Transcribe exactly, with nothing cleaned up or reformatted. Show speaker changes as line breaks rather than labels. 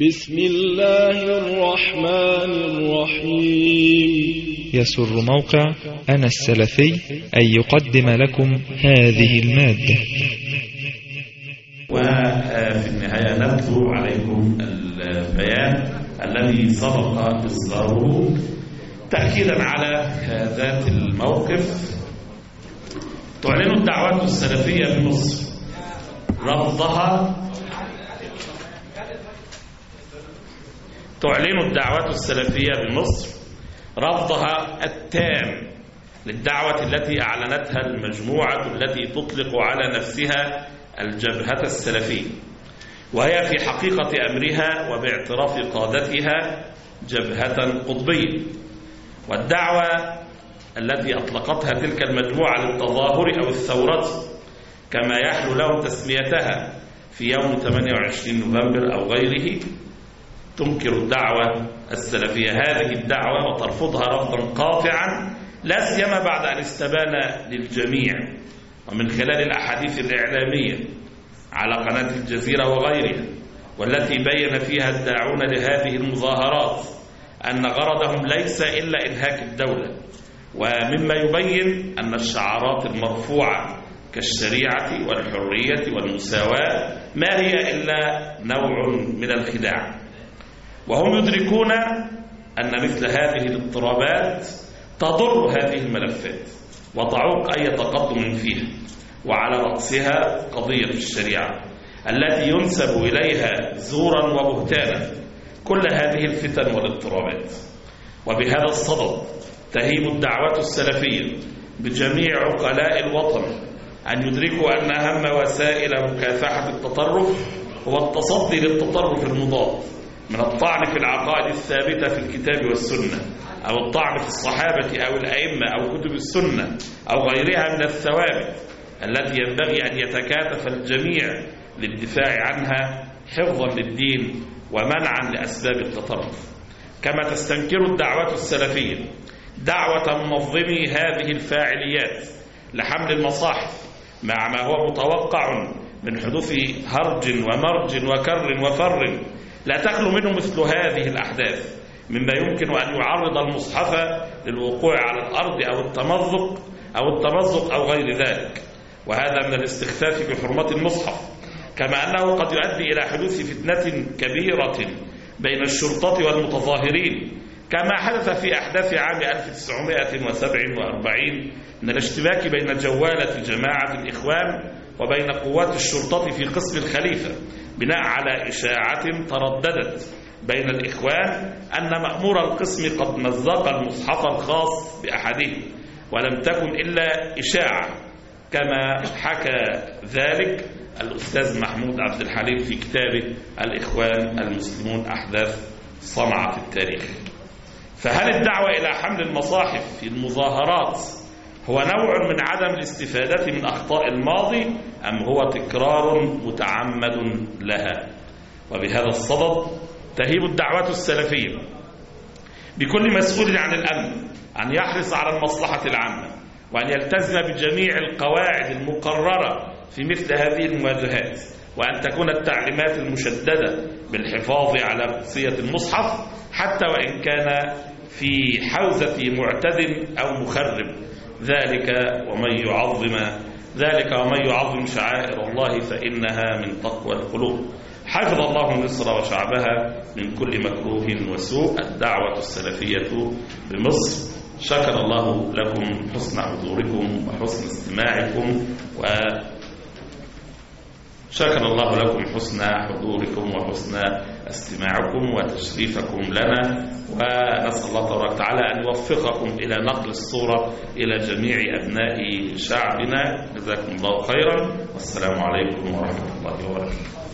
بسم الله الرحمن الرحيم.
يسر موقع أنا السلفي أن يقدم لكم هذه المادة.
وفي النهاية نتلو عليكم البيان الذي سبق إصداره تأكيدا على ذات الموقف. تعلن الدعوات السلفية بمصر رفضها تعلن الدعوات السلفية بمصر رفضها التام للدعوة التي أعلنتها المجموعة التي تطلق على نفسها الجبهة السلفية، وهي في حقيقة أمرها وباعتراف قادتها جبهة قطبية. والدعوة التي أطلقتها تلك المجموعة للتظاهر أو الثورة كما يحلو لهم تسميتها في يوم ثمانية وعشرين نوفمبر أو غيره تنكر الدعوة السلفية هذه الدعوة وترفضها رفضا قاطعا، لا سيما بعد أن استبان للجميع ومن خلال الأحاديث الإعلامية على قناة الجزيرة وغيرها والتي بين فيها الداعون لهذه المظاهرات أن غرضهم ليس إلا إنهاك الدولة، ومما يبين أن الشعارات المرفوعة كالشريعة والحرية والمساواة ما هي إلا نوع من الخداع. وهم يدركون أن مثل هذه الاضطرابات تضر هذه الملفات وتعوق أي تقدم فيها، وعلى رأسها قضية الشريعة التي ينسب إليها زورا وبهتانا كل هذه الفتن والاضطرابات. وبهذا الصدد تهيب الدعوة السلفية بجميع عقلاء الوطن أن يدركوا أن أهم وسائل مكافحة التطرف هو التصدي للتطرف المضاد، من الطعن في العقائد الثابتة في الكتاب والسنة، أو الطعن في الصحابة أو الأئمة أو كتب السنة أو غيرها من الثوابت التي ينبغي أن يتكاتف الجميع للدفاع عنها حفظا للدين ومنعا لأسباب التطرف. كما تستنكر الدعوة السلفية دعوة منظمي هذه الفاعليات لحمل المصاحف مع ما هو متوقع من حدوث هرج ومرج وكر وفر لا تخلو منه مثل هذه الأحداث، مما يمكن أن يعرض المصحف للوقوع على الأرض أو التمزق أو التمزق أو غير ذلك، وهذا من الاستخفاف بحرمة المصحف. كما أنه قد يؤدي إلى حدوث فتنة كبيرة بين الشرطة والمتظاهرين كما حدث في أحداث عام ألف وتسعمائة وسبعة وأربعين من الاشتباك بين جوالة جماعة الإخوان وبين قوات الشرطة في قسم الخليفة بناء على إشاعة ترددت بين الإخوان أن مأمور القسم قد مزق المصحف الخاص بأحدهم، ولم تكن إلا إشاعة كما حكى ذلك الأستاذ محمود عبد الحليم في كتابه الإخوان المسلمون أحداث صنعة التاريخ. فهل الدعوة إلى حمل المصاحف في المظاهرات هو نوع من عدم الاستفادة من أخطاء الماضي أم هو تكرار متعمد لها؟ وبهذا الصدد تهيب الدعوات السلفية بكل مسؤول عن الأمن أن يحرص على المصلحة العامة وأن يلتزم بجميع القواعد المقررة في مثل هذه المواجهات، وأن تكون التعليمات المشددة بالحفاظ على قدسية المصحف حتى وإن كان في حوزة معتد أو مخرب، ذلك ومن يعظم ذلك ومن يعظم شعائر الله فإنها من تقوى القلوب. حفظ الله مصر وشعبها من كل مكروه وسوء. الدعوة السلفية بمصر شكر الله لكم حسن حضوركم وحسن استماعكم و شكر الله لكم حسن حضوركم وحسن استماعكم وتشريفكم لنا، ونسأل الله تبارك وتعالى أن يوفقكم إلى نقل الصورة إلى جميع أبناء شعبنا. جزاكم الله خيرا، والسلام عليكم ورحمة الله وبركاته.